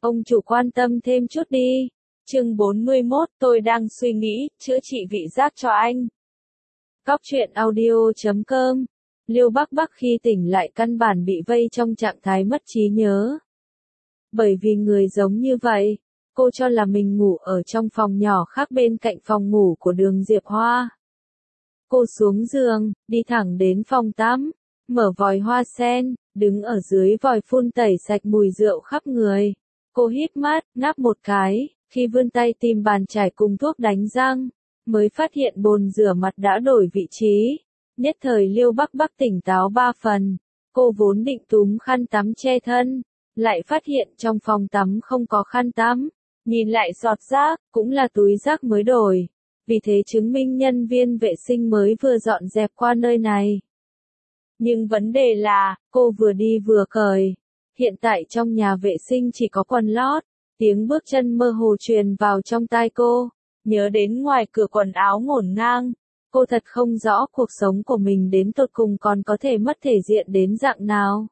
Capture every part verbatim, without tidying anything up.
Ông chủ quan tâm thêm chút đi. Chương bốn mươi mốt, tôi đang suy nghĩ, chữa trị vị giác cho anh. Góc truyện audio chấm com. Liêu Bắc Bắc khi tỉnh lại căn bản bị vây trong trạng thái mất trí nhớ. Bởi vì người giống như vậy, cô cho là mình ngủ ở trong phòng nhỏ khác bên cạnh phòng ngủ của Đường Diệp Hoa. Cô xuống giường, đi thẳng đến phòng tắm, mở vòi hoa sen, đứng ở dưới vòi phun tẩy sạch mùi rượu khắp người. Cô híp mắt, ngáp một cái, khi vươn tay tìm bàn chải cùng thuốc đánh răng, mới phát hiện bồn rửa mặt đã đổi vị trí. Nhất thời Liêu Bắc Bắc tỉnh táo ba phần, cô vốn định túm khăn tắm che thân, lại phát hiện trong phòng tắm không có khăn tắm, nhìn lại giọt rác, cũng là túi rác mới đổi, vì thế chứng minh nhân viên vệ sinh mới vừa dọn dẹp qua nơi này. Nhưng vấn đề là, cô vừa đi vừa cởi, hiện tại trong nhà vệ sinh chỉ có quần lót, tiếng bước chân mơ hồ truyền vào trong tai cô, nhớ đến ngoài cửa quần áo ngổn ngang. Cô thật không rõ cuộc sống của mình đến tột cùng còn có thể mất thể diện đến dạng nào.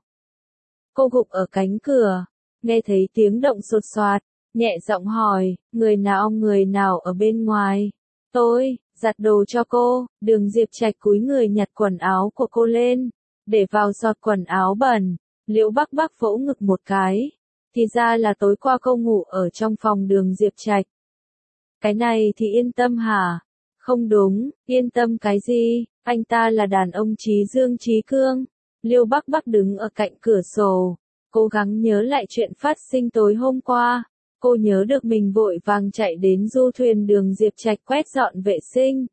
Cô gục ở cánh cửa, nghe thấy tiếng động sột soạt, nhẹ giọng hỏi, người nào người nào ở bên ngoài? Tôi, giặt đồ cho cô. Đường Diệp Trạch cúi người nhặt quần áo của cô lên, để vào giọt quần áo bẩn. Liễu Bắc Bắc vỗ ngực một cái, thì ra là tối qua cô ngủ ở trong phòng Đường Diệp Trạch. Cái này thì yên tâm hả? Không đúng, yên tâm cái gì, anh ta là đàn ông trí dương trí cương. Liêu Bắc Bắc đứng ở cạnh cửa sổ, cố gắng nhớ lại chuyện phát sinh tối hôm qua. Cô nhớ được mình vội vàng chạy đến du thuyền Đường Diệp Trạch quét dọn vệ sinh.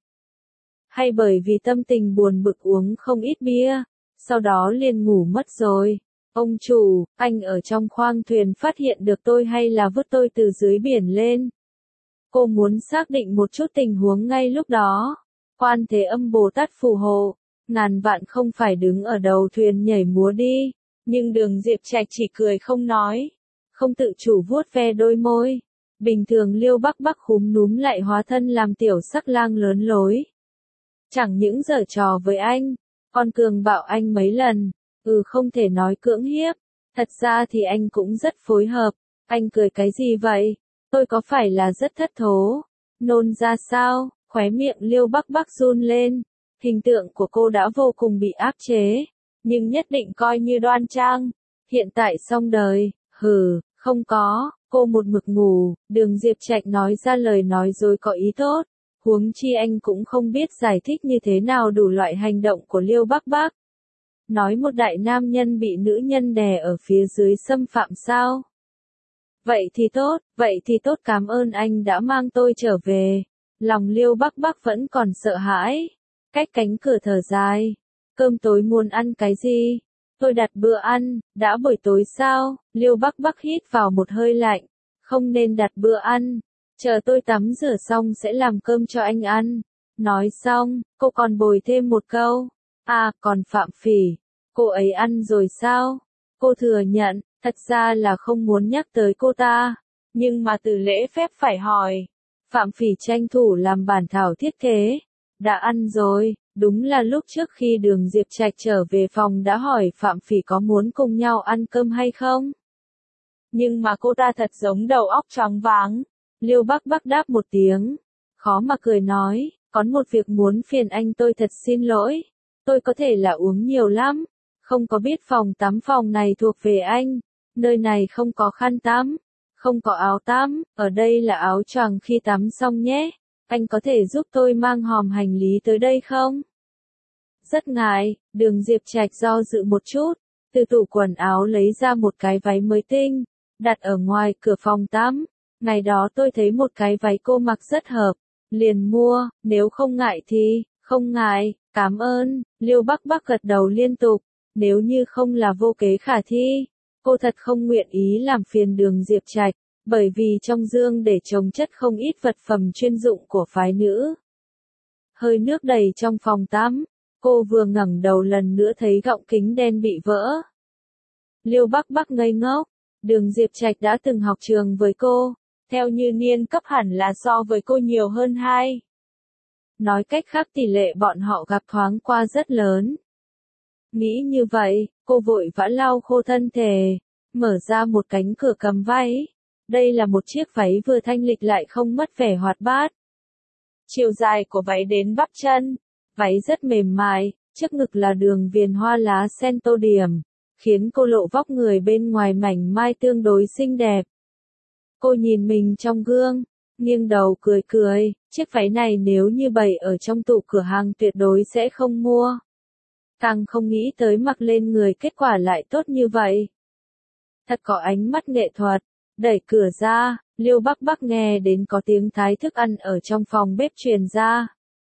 Hay bởi vì tâm tình buồn bực uống không ít bia, sau đó liền ngủ mất rồi. Ông chủ, anh ở trong khoang thuyền phát hiện được tôi hay là vứt tôi từ dưới biển lên? Cô muốn xác định một chút tình huống ngay lúc đó. Quan Thế Âm Bồ Tát phù hộ, ngàn vạn không phải đứng ở đầu thuyền nhảy múa đi. Nhưng Đường Diệp Trạch chỉ cười không nói, không tự chủ vuốt ve đôi môi. Bình thường Liêu Bắc Bắc khúm núm lại hóa thân làm tiểu sắc lang lớn lối. Chẳng những giở trò với anh, còn cường bạo anh mấy lần. Ừ, không thể nói cưỡng hiếp. Thật ra thì anh cũng rất phối hợp. Anh cười cái gì vậy? Tôi có phải là rất thất thố? Nôn ra sao? Khóe miệng Liêu Bắc Bắc run lên. Hình tượng của cô đã vô cùng bị áp chế, nhưng nhất định coi như đoan trang. Hiện tại xong đời, hừ, không có, cô một mực ngủ. Đường Diệp Trạch nói ra lời nói dối có ý tốt, huống chi anh cũng không biết giải thích như thế nào đủ loại hành động của Liêu Bắc Bắc. Nói một đại nam nhân bị nữ nhân đè ở phía dưới xâm phạm sao? Vậy thì tốt, vậy thì tốt, cảm ơn anh đã mang tôi trở về. Lòng Liêu Bắc Bắc vẫn còn sợ hãi. Cách cánh cửa thở dài. Cơm tối muốn ăn cái gì? Tôi đặt bữa ăn, đã buổi tối sao? Liêu Bắc Bắc hít vào một hơi lạnh. Không nên đặt bữa ăn. Chờ tôi tắm rửa xong sẽ làm cơm cho anh ăn. Nói xong, cô còn bồi thêm một câu. À, còn Phạm Phỉ. Cô ấy ăn rồi sao? Cô thừa nhận, thật ra là không muốn nhắc tới cô ta. Nhưng mà từ lễ phép phải hỏi. Phạm Phỉ tranh thủ làm bản thảo thiết kế. Đã ăn rồi, đúng là lúc trước khi Đường Diệp Trạch trở về phòng đã hỏi Phạm Phỉ có muốn cùng nhau ăn cơm hay không. Nhưng mà cô ta thật giống đầu óc choáng váng. Liêu Bắc Bắc đáp một tiếng, khó mà cười nói, có một việc muốn phiền anh, tôi thật xin lỗi. Tôi có thể là uống nhiều lắm, không có biết phòng tắm phòng này thuộc về anh. Nơi này không có khăn tắm, không có áo tắm, ở đây là áo choàng khi tắm xong nhé. Anh có thể giúp tôi mang hòm hành lý tới đây không? Rất ngại. Đường Diệp Trạch do dự một chút, từ tủ quần áo lấy ra một cái váy mới tinh, đặt ở ngoài cửa phòng tắm. Ngày đó tôi thấy một cái váy cô mặc rất hợp, liền mua, nếu không ngại thì, không ngại, cảm ơn. Liêu Bắc Bắc gật đầu liên tục, nếu như không là vô kế khả thi, cô thật không nguyện ý làm phiền Đường Diệp Trạch, bởi vì trong dương để chồng chất không ít vật phẩm chuyên dụng của phái nữ. Hơi nước đầy trong phòng tắm, cô vừa ngẩng đầu lần nữa thấy gọng kính đen bị vỡ. Liêu Bắc Bắc ngây ngốc, Đường Diệp Trạch đã từng học trường với cô, theo như niên cấp hẳn là so với cô nhiều hơn hai. Nói cách khác tỷ lệ bọn họ gặp thoáng qua rất lớn. Nghĩ như vậy, cô vội vã lau khô thân thể, mở ra một cánh cửa cầm váy. Đây là một chiếc váy vừa thanh lịch lại không mất vẻ hoạt bát. Chiều dài của váy đến bắp chân. Váy rất mềm mại, trước ngực là đường viền hoa lá sen tô điểm, khiến cô lộ vóc người bên ngoài mảnh mai tương đối xinh đẹp. Cô nhìn mình trong gương, nghiêng đầu cười cười, chiếc váy này nếu như bày ở trong tủ cửa hàng tuyệt đối sẽ không mua. Càng không nghĩ tới mặc lên người kết quả lại tốt như vậy. Thật có ánh mắt nghệ thuật. Đẩy cửa ra, Liêu Bắc Bắc nghe đến có tiếng thái thức ăn ở trong phòng bếp truyền ra.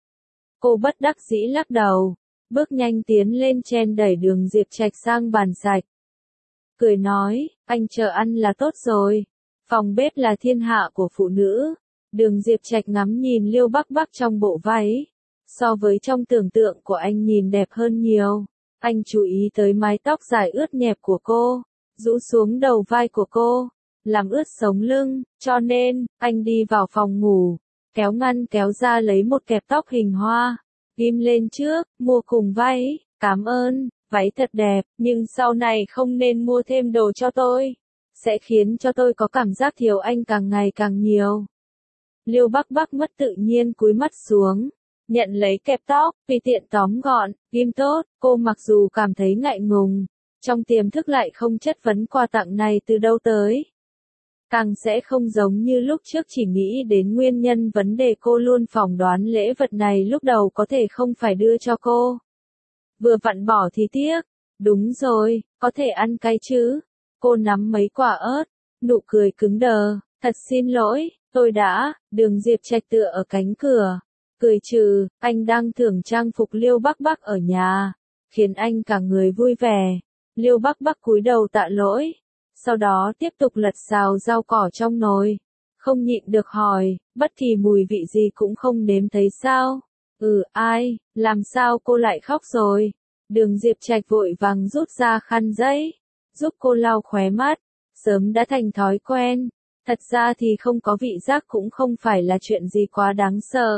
Cô bất đắc dĩ lắc đầu, bước nhanh tiến lên chen đẩy Đường Diệp Trạch sang bàn sạch. Cười nói, anh chờ ăn là tốt rồi, phòng bếp là thiên hạ của phụ nữ. Đường Diệp Trạch ngắm nhìn Liêu Bắc Bắc trong bộ váy, so với trong tưởng tượng của anh nhìn đẹp hơn nhiều. Anh chú ý tới mái tóc dài ướt nhẹp của cô, rũ xuống đầu vai của cô, làm ướt sống lưng, cho nên, anh đi vào phòng ngủ, kéo ngăn kéo ra lấy một kẹp tóc hình hoa, ghim lên trước, mua cùng váy, cảm ơn, váy thật đẹp, nhưng sau này không nên mua thêm đồ cho tôi, sẽ khiến cho tôi có cảm giác thiếu anh càng ngày càng nhiều. Liêu Bắc Bắc mất tự nhiên cúi mắt xuống, nhận lấy kẹp tóc, tùy tiện tóm gọn, ghim tốt, cô mặc dù cảm thấy ngại ngùng, trong tiềm thức lại không chất vấn quà tặng này từ đâu tới. Càng sẽ không giống như lúc trước chỉ nghĩ đến nguyên nhân vấn đề cô luôn phỏng đoán lễ vật này lúc đầu có thể không phải đưa cho cô. Vừa vặn bỏ thì tiếc, đúng rồi, có thể ăn cái chứ. Cô nắm mấy quả ớt, nụ cười cứng đờ, thật xin lỗi, tôi đã, Đường Diệp Trạch tựa ở cánh cửa, cười trừ, anh đang thưởng trang phục Liêu Bắc Bắc ở nhà, khiến anh cả người vui vẻ. Liêu Bắc Bắc cúi đầu tạ lỗi. Sau đó tiếp tục lật xào rau cỏ trong nồi. Không nhịn được hỏi, bất kỳ mùi vị gì cũng không nếm thấy sao? Ừ, ai, làm sao cô lại khóc rồi? Đường Diệp Trạch vội vàng rút ra khăn giấy, giúp cô lau khóe mắt, sớm đã thành thói quen. Thật ra thì không có vị giác cũng không phải là chuyện gì quá đáng sợ.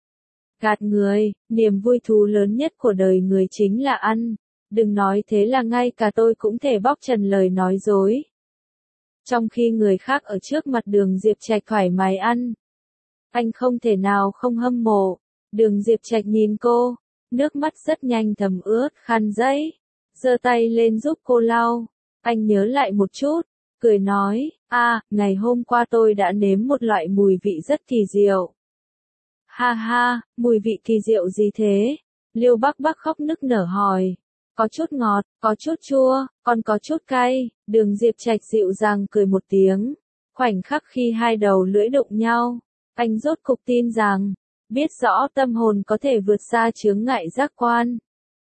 Gạt người, niềm vui thú lớn nhất của đời người chính là ăn. Đừng nói thế là ngay cả tôi cũng thể bóc trần lời nói dối. Trong khi người khác ở trước mặt Đường Diệp Trạch thoải mái ăn, anh không thể nào không hâm mộ. Đường Diệp Trạch nhìn cô, nước mắt rất nhanh thấm ướt khăn giấy, giơ tay lên giúp cô lau. Anh nhớ lại một chút, cười nói, a, ngày hôm qua tôi đã nếm một loại mùi vị rất kỳ diệu. Ha ha, mùi vị kỳ diệu gì thế? Liêu Bắc Bắc khóc nức nở hỏi. Có chút ngọt, có chút chua, còn có chút cay. Đường Diệp Trạch dịu dàng cười một tiếng. Khoảnh khắc khi hai đầu lưỡi đụng nhau, anh rốt cục tin rằng, biết rõ tâm hồn có thể vượt xa chướng ngại giác quan.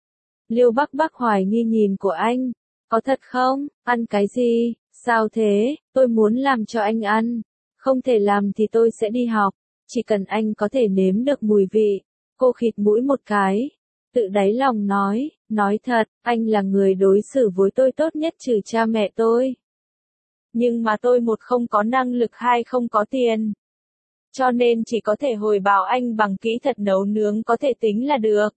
Liêu Bắc Bắc hoài nghi nhìn của anh. Có thật không? Ăn cái gì? Sao thế? Tôi muốn làm cho anh ăn. Không thể làm thì tôi sẽ đi học. Chỉ cần anh có thể nếm được mùi vị. Cô khịt mũi một cái. Tự đáy lòng nói, nói thật, anh là người đối xử với tôi tốt nhất trừ cha mẹ tôi. Nhưng mà tôi một không có năng lực hai không có tiền. Cho nên chỉ có thể hồi báo anh bằng kỹ thuật nấu nướng có thể tính là được.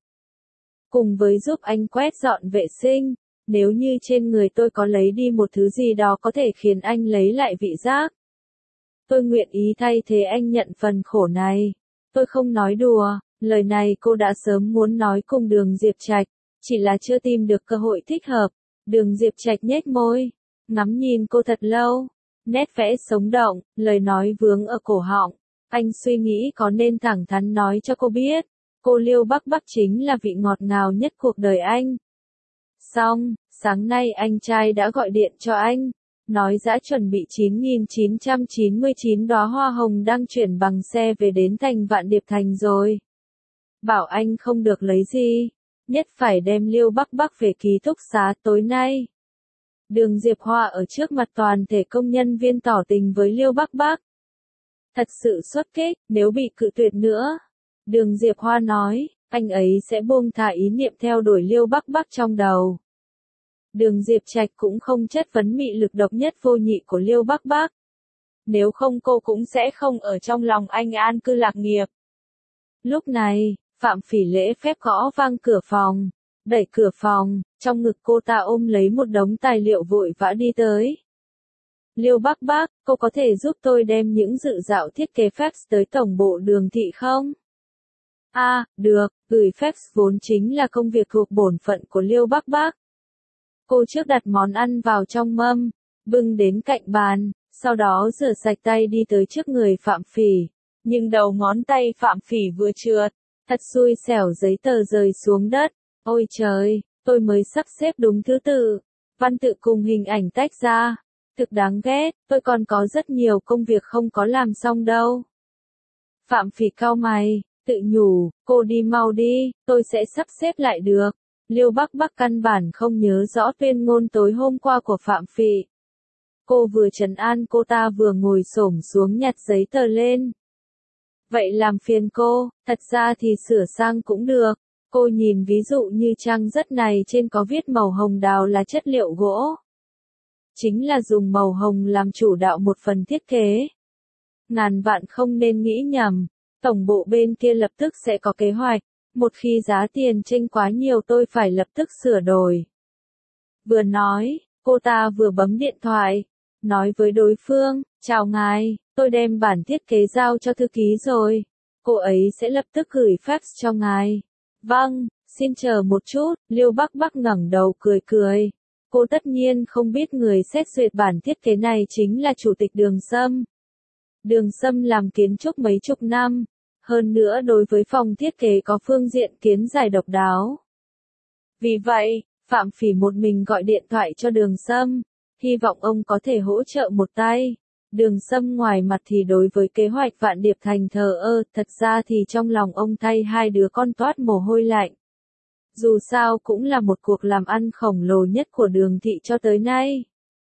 Cùng với giúp anh quét dọn vệ sinh, nếu như trên người tôi có lấy đi một thứ gì đó có thể khiến anh lấy lại vị giác. Tôi nguyện ý thay thế anh nhận phần khổ này. Tôi không nói đùa. Lời này cô đã sớm muốn nói cùng Đường Diệp Trạch, chỉ là chưa tìm được cơ hội thích hợp. Đường Diệp Trạch nhếch môi, ngắm nhìn cô thật lâu, nét vẽ sống động, lời nói vướng ở cổ họng. Anh suy nghĩ có nên thẳng thắn nói cho cô biết, cô Liêu Bắc Bắc chính là vị ngọt ngào nhất cuộc đời anh. Xong, sáng nay anh trai đã gọi điện cho anh, nói đã chuẩn bị chín nghìn chín trăm chín mươi chín đóa hoa hồng đang chuyển bằng xe về đến thành Vạn Điệp Thành rồi. Bảo anh không được lấy gì, nhất phải đem Liêu Bắc Bắc về ký túc xá tối nay. Đường Diệp Hoa ở trước mặt toàn thể công nhân viên tỏ tình với Liêu Bắc Bắc. Thật sự xuất kích, nếu bị cự tuyệt nữa. Đường Diệp Hoa nói, anh ấy sẽ buông thả ý niệm theo đuổi Liêu Bắc Bắc trong đầu. Đường Diệp Trạch cũng không chất vấn mị lực độc nhất vô nhị của Liêu Bắc Bắc. Nếu không cô cũng sẽ không ở trong lòng anh an cư lạc nghiệp. Lúc này, Phạm Phỉ lễ phép gõ vang cửa phòng, đẩy cửa phòng, trong ngực cô ta ôm lấy một đống tài liệu vội vã đi tới. Liêu Bắc Bắc, cô có thể giúp tôi đem những dự dạo thiết kế fax tới tổng bộ Đường Thị không? A, à, được, gửi fax vốn chính là công việc thuộc bổn phận của Liêu Bắc Bắc. Cô trước đặt món ăn vào trong mâm, bưng đến cạnh bàn, sau đó rửa sạch tay đi tới trước người Phạm Phỉ. Nhưng đầu ngón tay Phạm Phỉ vừa trượt, thật xui xẻo giấy tờ rơi xuống đất. Ôi trời, tôi mới sắp xếp đúng thứ tự. Văn tự cùng hình ảnh tách ra. Thực đáng ghét, tôi còn có rất nhiều công việc không có làm xong đâu. Phạm Phỉ cau mày, tự nhủ, cô đi mau đi, tôi sẽ sắp xếp lại được. Liêu Bắc Bắc căn bản không nhớ rõ tuyên ngôn tối hôm qua của Phạm Phỉ. Cô vừa trấn an cô ta vừa ngồi xổm xuống nhặt giấy tờ lên. Vậy làm phiền cô, thật ra thì sửa sang cũng được. Cô nhìn ví dụ như trang rất này trên có viết màu hồng đào là chất liệu gỗ. Chính là dùng màu hồng làm chủ đạo một phần thiết kế. Ngàn vạn không nên nghĩ nhầm, tổng bộ bên kia lập tức sẽ có kế hoạch. Một khi giá tiền chênh quá nhiều tôi phải lập tức sửa đổi. Vừa nói, cô ta vừa bấm điện thoại, nói với đối phương, chào ngài, tôi đem bản thiết kế giao cho thư ký rồi. Cô ấy sẽ lập tức gửi fax cho ngài. Vâng, xin chờ một chút, Liêu Bắc Bắc ngẩng đầu cười cười. Cô tất nhiên không biết người xét duyệt bản thiết kế này chính là Chủ tịch Đường Sâm. Đường Sâm làm kiến trúc mấy chục năm. Hơn nữa đối với phòng thiết kế có phương diện kiến giải độc đáo. Vì vậy, Phạm Phỉ một mình gọi điện thoại cho Đường Sâm, hy vọng ông có thể hỗ trợ một tay. Đường Sâm ngoài mặt thì đối với kế hoạch Vạn Điệp Thành thờ ơ, thật ra thì trong lòng ông thay hai đứa con toát mồ hôi lạnh. Dù sao cũng là một cuộc làm ăn khổng lồ nhất của Đường Thị cho tới nay.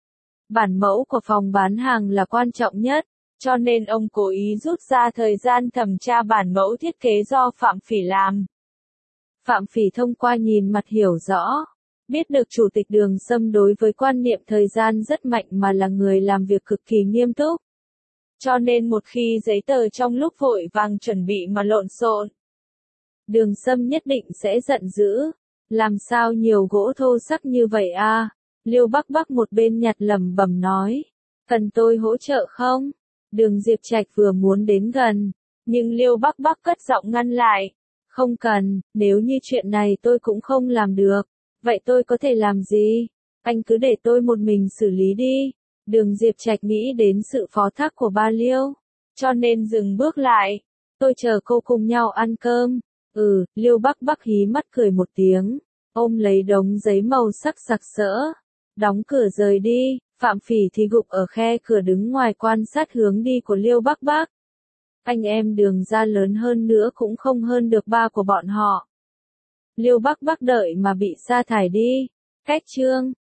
Bản mẫu của phòng bán hàng là quan trọng nhất. Cho nên ông cố ý rút ra thời gian thẩm tra bản mẫu thiết kế do Phạm Phỉ làm. Phạm Phỉ thông qua nhìn mặt hiểu rõ, biết được Chủ tịch Đường Sâm đối với quan niệm thời gian rất mạnh mà là người làm việc cực kỳ nghiêm túc. Cho nên một khi giấy tờ trong lúc vội vàng chuẩn bị mà lộn xộn, Đường Sâm nhất định sẽ giận dữ. Làm sao nhiều gỗ thô sắc như vậy a? Liêu Bắc Bắc một bên nhặt lẩm bẩm nói, cần tôi hỗ trợ không? Đường Diệp Trạch vừa muốn đến gần, nhưng Liêu Bắc Bắc cất giọng ngăn lại. Không cần, nếu như chuyện này tôi cũng không làm được, vậy tôi có thể làm gì? Anh cứ để tôi một mình xử lý đi. Đường Diệp Trạch nghĩ đến sự phó thác của ba Liêu, cho nên dừng bước lại. Tôi chờ cô cùng nhau ăn cơm. Ừ, Liêu Bắc Bắc hí mắt cười một tiếng, ôm lấy đống giấy màu sắc sặc sỡ, đóng cửa rời đi. Phạm Phỉ thì gục ở khe cửa đứng ngoài quan sát hướng đi của Liêu Bắc Bắc. Anh em Đường gia lớn hơn nữa cũng không hơn được ba của bọn họ. Liêu Bắc Bắc đợi mà bị sa thải đi. Cách chương